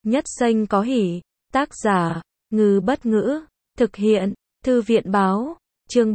Nhất xanh có hỉ. Tác giả, Ngư Bất Ngữ. Thực hiện, Thư viện Báo. Chương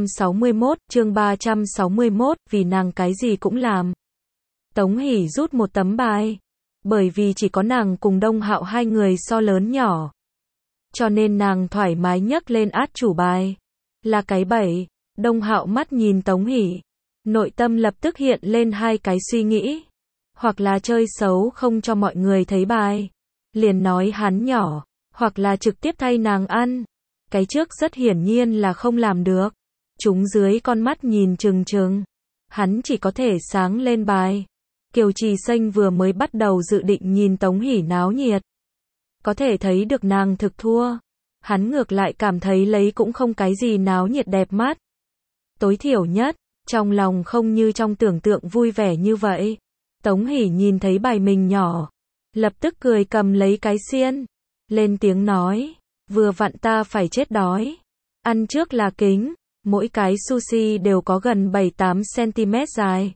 361, vì nàng cái gì cũng làm. Tống Hỷ rút một tấm bài. Bởi vì chỉ có nàng cùng Đông Hạo hai người so lớn nhỏ. Cho nên nàng thoải mái nhấc lên át chủ bài. Là cái 7. Đông Hạo mắt nhìn Tống Hỷ. Nội tâm lập tức hiện lên hai cái suy nghĩ. Hoặc là chơi xấu không cho mọi người thấy bài. Liền nói hắn nhỏ. Hoặc là trực tiếp thay nàng ăn. Cái trước rất hiển nhiên là không làm được. Chúng dưới con mắt nhìn trừng trừng. Hắn chỉ có thể sáng lên bài. Kiều Trì Xanh vừa mới bắt đầu dự định nhìn Tống Hỷ náo nhiệt. Có thể thấy được nàng thực thua. Hắn ngược lại cảm thấy lấy cũng không cái gì náo nhiệt đẹp mắt. Tối thiểu nhất, trong lòng không như trong tưởng tượng vui vẻ như vậy. Tống Hỷ nhìn thấy bài mình nhỏ. Lập tức cười cầm lấy cái xiên. Lên tiếng nói. Vừa vặn ta phải chết đói. Ăn trước là kính. Mỗi cái sushi đều có gần 7-8 cm dài.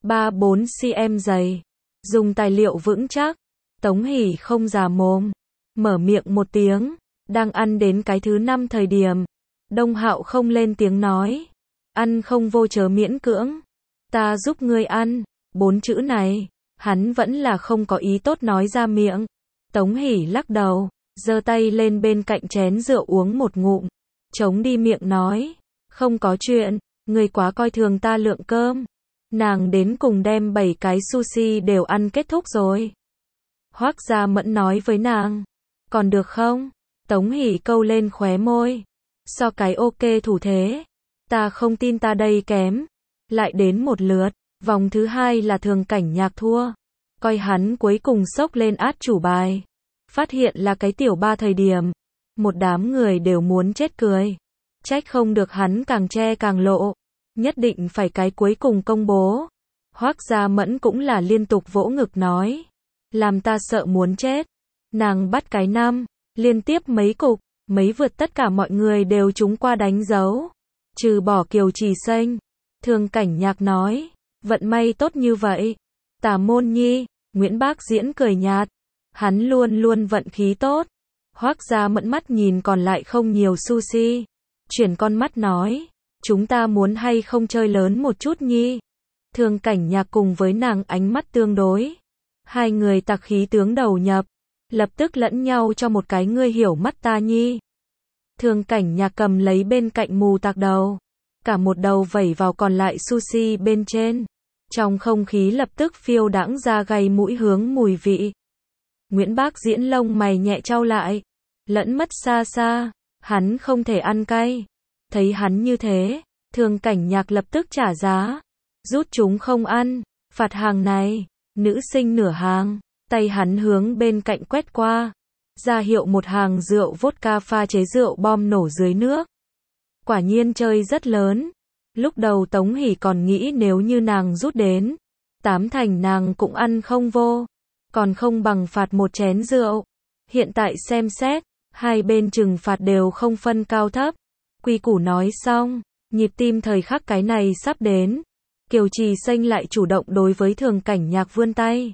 3-4 cm dày. Dùng tài liệu vững chắc. Tống Hỷ không già mồm. Mở miệng một tiếng. Đang ăn đến cái thứ 5 thời điểm. Đông Hạo không lên tiếng nói. Ăn không vô chớ miễn cưỡng. Ta giúp ngươi ăn. 4 chữ này. Hắn vẫn là không có ý tốt nói ra miệng. Tống Hỷ lắc đầu. Giơ tay lên bên cạnh chén rượu uống một ngụm. Chống đi miệng nói. Không có chuyện. Ngươi quá coi thường ta lượng cơm. Nàng đến cùng đem 7 cái sushi đều ăn kết thúc rồi. Hoắc Gia Mẫn nói với nàng. Còn được không? Tống Hỷ câu lên khóe môi. So cái ok thủ thế. Ta không tin ta đây kém. Lại đến một lượt. Vòng thứ 2 là Thường Cảnh Nhạc thua. Coi hắn cuối cùng xốc lên át chủ bài. Phát hiện là cái tiểu 3 thời điểm. Một đám người đều muốn chết cười. Trách không được hắn càng che càng lộ. Nhất định phải cái cuối cùng công bố. Hoắc Gia Mẫn cũng là liên tục vỗ ngực nói. Làm ta sợ muốn chết. Nàng bắt cái 5. Liên tiếp mấy cục. Mấy vượt tất cả mọi người đều trúng qua đánh dấu. Trừ bỏ Kiều Trì Xanh. Thường Cảnh Nhạc nói. Vận may tốt như vậy. Tả Môn Nhi. Nguyễn Bác Diễn cười nhạt. Hắn luôn luôn vận khí tốt. Hoắc Gia Mẫn mắt nhìn còn lại không nhiều sushi. Chuyển con mắt nói. Chúng ta muốn hay không chơi lớn một chút nhi. Thường Cảnh Nhạc cùng với nàng ánh mắt tương đối. Hai người tặc khí tướng đầu nhập. Lập tức lẫn nhau cho một cái ngươi hiểu mắt ta nhi. Thường Cảnh Nhạc cầm lấy bên cạnh mù tạc đầu. Cả một đầu vẩy vào còn lại sushi bên trên. Trong không khí lập tức phiêu đãng ra gây mũi hướng mùi vị. Nguyễn Bác Diễn lông mày nhẹ trao lại. Lẫn mất xa xa. Hắn không thể ăn cay. Thấy hắn như thế. Thường Cảnh Nhạc lập tức trả giá. Rút chúng không ăn. Phạt hàng này. Nữ sinh nửa hàng. Tay hắn hướng bên cạnh quét qua. Ra hiệu một hàng rượu vodka pha chế rượu bom nổ dưới nước. Quả nhiên chơi rất lớn. Lúc đầu Tống Hỷ còn nghĩ nếu như nàng rút đến. 8 thành nàng cũng ăn không vô. Còn không bằng phạt một chén rượu. Hiện tại xem xét. Hai bên trừng phạt đều không phân cao thấp. Quy củ nói xong. Nhịp tim thời khắc cái này sắp đến. Kiều Trì Xanh lại chủ động đối với Thường Cảnh Nhạc vươn tay.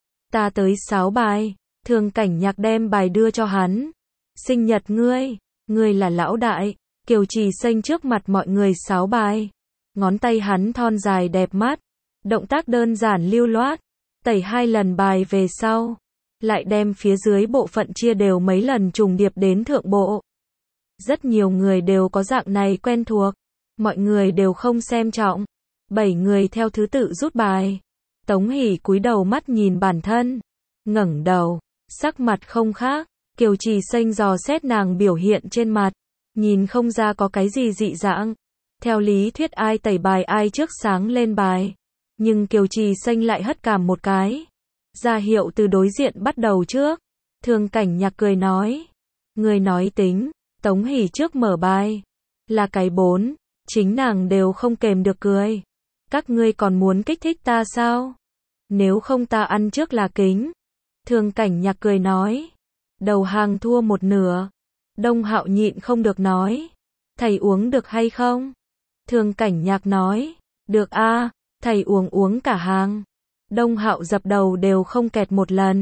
Ta tới 6 bài. Thường Cảnh Nhạc đem bài đưa cho hắn. Sinh nhật ngươi. Ngươi là lão đại. Kiều Trì Xanh trước mặt mọi người 6 bài. Ngón tay hắn thon dài đẹp mắt. Động tác đơn giản lưu loát. Tẩy 2 lần bài về sau. Lại đem phía dưới bộ phận chia đều mấy lần trùng điệp đến thượng bộ. Rất nhiều người đều có dạng này quen thuộc. Mọi người đều không xem trọng. 7 người theo thứ tự rút bài. Tống Hỷ cúi đầu mắt nhìn bản thân. Ngẩng đầu. Sắc mặt không khác. Kiều Trì Xanh dò xét nàng biểu hiện trên mặt. Nhìn không ra có cái gì dị dạng. Theo lý thuyết ai tẩy bài ai trước sáng lên bài. Nhưng Kiều Trì Xanh lại hất cằm một cái. Ra hiệu từ đối diện bắt đầu trước. Thường Cảnh Nhạc cười nói. Người nói tính. Tống Hỷ trước mở bài. Là cái 4. Chính nàng đều không kềm được cười. Các ngươi còn muốn kích thích ta sao? Nếu không ta ăn trước là kính. Thường Cảnh Nhạc cười nói. Đầu hàng thua một nửa. Đông Hạo nhịn không được nói. Thầy uống được hay không? Thường Cảnh Nhạc nói. Được a, thầy uống cả hàng. Đông Hạo dập đầu đều không kẹt một lần.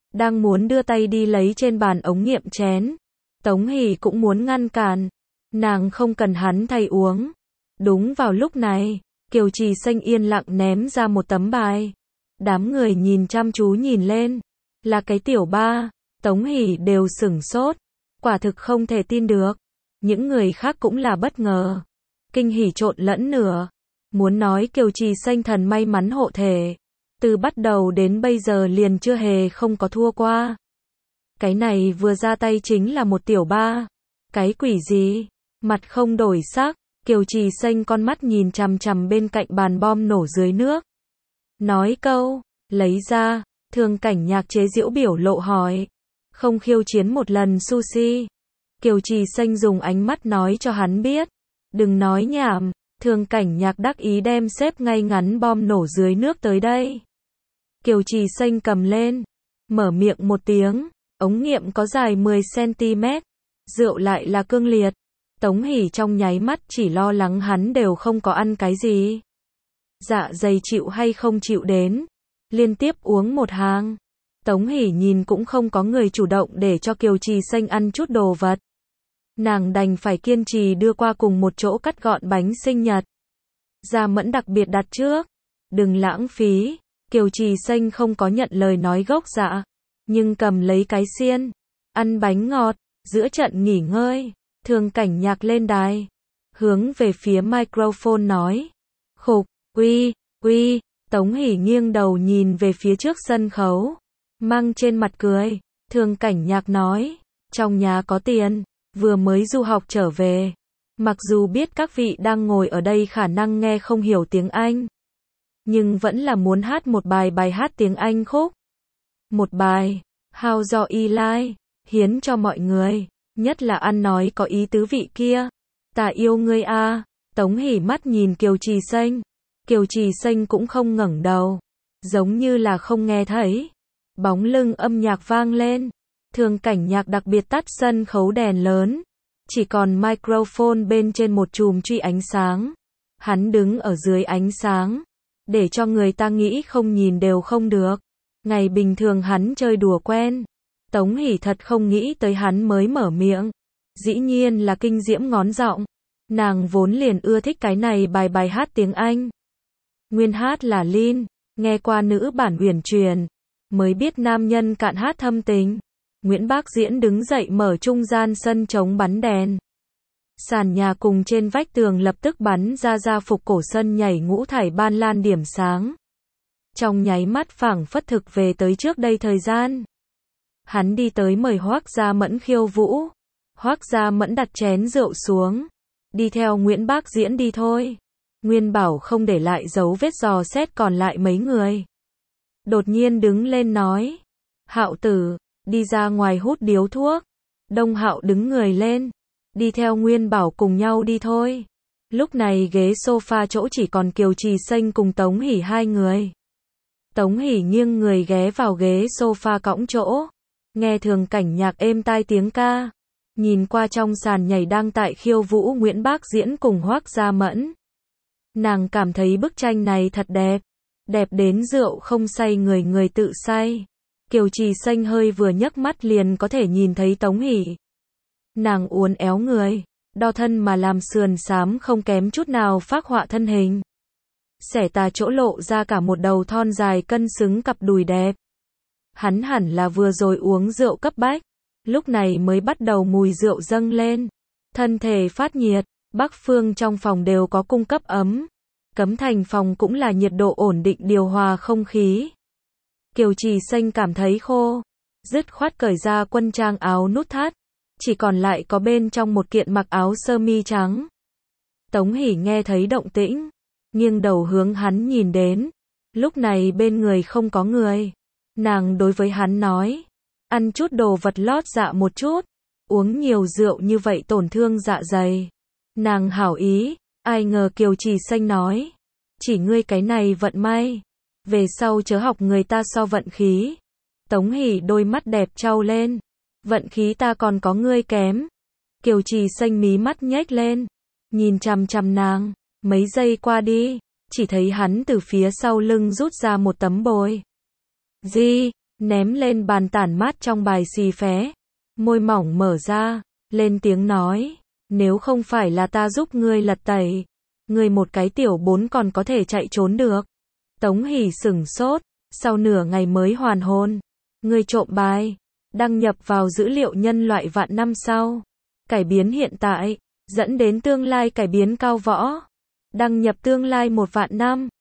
đang muốn đưa tay đi lấy trên bàn ống nghiệm chén. Tống Hỷ cũng muốn ngăn cản, nàng không cần hắn thay uống. Đúng vào lúc này, Kiều Trì Xanh yên lặng ném ra một tấm bài. Đám người nhìn chăm chú nhìn lên, là cái tiểu ba, Tống Hỷ đều sửng sốt, quả thực không thể tin được. Những người khác cũng là bất ngờ, kinh hỉ trộn lẫn nửa. Muốn nói Kiều Trì Xanh thần may mắn hộ thể, từ bắt đầu đến bây giờ liền chưa hề không có thua qua. Cái này vừa ra tay chính là một tiểu ba. Cái quỷ gì? Mặt không đổi sắc, Kiều Trì Xanh con mắt nhìn chằm chằm bên cạnh bàn bom nổ dưới nước. Nói câu, lấy ra, Thường Cảnh Nhạc chế giễu biểu lộ hỏi. Không khiêu chiến một lần sushi. Kiều Trì Xanh dùng ánh mắt nói cho hắn biết. Đừng nói nhảm, Thường Cảnh Nhạc đắc ý đem xếp ngay ngắn bom nổ dưới nước tới đây. Kiều Trì Xanh cầm lên, mở miệng một tiếng, ống nghiệm có dài 10 cm, rượu lại là cương liệt. Tống Hỷ trong nháy mắt chỉ lo lắng hắn đều không có ăn cái gì. Dạ dày chịu hay không chịu đến, liên tiếp uống một hàng. Tống Hỷ nhìn cũng không có người chủ động để cho Kiều Trì Xanh ăn chút đồ vật. Nàng đành phải kiên trì đưa qua cùng một chỗ cắt gọn bánh sinh nhật. Gia Mẫn đặc biệt đặt trước, đừng lãng phí. Kiều Trì Xanh không có nhận lời nói gốc dạ, nhưng cầm lấy cái xiên, ăn bánh ngọt. Giữa trận nghỉ ngơi, Thường Cảnh Nhạc lên đài, hướng về phía microphone nói. Khục, uy, Tống Hỷ nghiêng đầu nhìn về phía trước sân khấu, mang trên mặt cười. Thường Cảnh Nhạc nói, trong nhà có tiền, vừa mới du học trở về. Mặc dù biết các vị đang ngồi ở đây khả năng nghe không hiểu tiếng Anh, nhưng vẫn là muốn hát một bài hát tiếng Anh khúc. Một bài, How Do I Lie, hiến cho mọi người, nhất là ăn nói có ý tứ vị kia. Ta yêu ngươi a. Tống Hỷ mắt nhìn Kiều Trì Xanh. Kiều Trì Xanh cũng không ngẩng đầu, giống như là không nghe thấy. Bóng lưng âm nhạc vang lên. Thường Cảnh Nhạc đặc biệt tắt sân khấu đèn lớn, chỉ còn microphone bên trên một chùm truy ánh sáng. Hắn đứng ở dưới ánh sáng, để cho người ta nghĩ không nhìn đều không được. Ngày bình thường hắn chơi đùa quen. Tống Hỷ thật không nghĩ tới hắn mới mở miệng. Dĩ nhiên là kinh diễm ngón giọng. Nàng vốn liền ưa thích cái này bài hát tiếng Anh. Nguyên hát là Lin, nghe qua nữ bản uyển chuyển, mới biết nam nhân cạn hát thâm tình. Nguyễn Bác Diễn đứng dậy mở trung gian sân trống bắn đèn. Sàn nhà cùng trên vách tường lập tức bắn ra phục cổ sân nhảy ngũ thải ban lan điểm sáng. Trong nháy mắt phảng phất thực về tới trước đây thời gian. Hắn đi tới mời Hoác Gia Mẫn khiêu vũ. Hoác Gia Mẫn đặt chén rượu xuống. Đi theo Nguyễn Bác Diễn đi thôi. Nguyên Bảo không để lại dấu vết dò xét còn lại mấy người. Đột nhiên đứng lên nói. Hạo Tử, đi ra ngoài hút điếu thuốc. Đông Hạo đứng người lên. Đi theo Nguyên Bảo cùng nhau đi thôi. Lúc này ghế sofa chỗ chỉ còn Kiều Trì Xanh cùng Tống Hỷ hai người. Tống Hỷ nghiêng người ghé vào ghế sofa cõng chỗ. Nghe Thường Cảnh Nhạc êm tai tiếng ca. Nhìn qua trong sàn nhảy đang tại khiêu vũ Nguyễn Bác Diễn cùng Hoác Gia Mẫn. Nàng cảm thấy bức tranh này thật đẹp. Đẹp đến rượu không say người tự say. Kiều Trì Xanh hơi vừa nhấc mắt liền có thể nhìn thấy Tống Hỷ. Nàng uốn éo người, đo thân mà làm sườn xám không kém chút nào phác họa thân hình. Xẻ tà chỗ lộ ra cả một đầu thon dài cân xứng cặp đùi đẹp. Hắn hẳn là vừa rồi uống rượu cấp bách, lúc này mới bắt đầu mùi rượu dâng lên. Thân thể phát nhiệt, bắc phương trong phòng đều có cung cấp ấm. Cấm thành phòng cũng là nhiệt độ ổn định điều hòa không khí. Kiều Trì Xanh cảm thấy khô, dứt khoát cởi ra quân trang áo nút thắt, chỉ còn lại có bên trong một kiện mặc áo sơ mi trắng. Tống Hỷ nghe thấy động tĩnh, nghiêng đầu hướng hắn nhìn đến. Lúc này bên người không có người. Nàng đối với hắn nói, ăn chút đồ vật lót dạ một chút, uống nhiều rượu như vậy tổn thương dạ dày. Nàng hảo ý, ai ngờ Kiều Trì Xanh nói, chỉ ngươi cái này vận may, về sau chớ học người ta so vận khí. Tống Hỷ đôi mắt đẹp trao lên, vận khí ta còn có ngươi kém. Kiều Trì Xanh mí mắt nhếch lên, nhìn chằm chằm nàng, mấy giây qua đi, chỉ thấy hắn từ phía sau lưng rút ra một tấm bồi. ném lên bàn tản mát trong bài xì phé, môi mỏng mở ra, lên tiếng nói, nếu không phải là ta giúp ngươi lật tẩy, ngươi một cái tiểu 4 còn có thể chạy trốn được. Tống Hỷ sửng sốt, sau nửa ngày mới hoàn hồn, ngươi trộm bài, đăng nhập vào dữ liệu nhân loại vạn năm sau, cải biến hiện tại, dẫn đến tương lai cải biến cao võ, đăng nhập tương lai 1 vạn năm.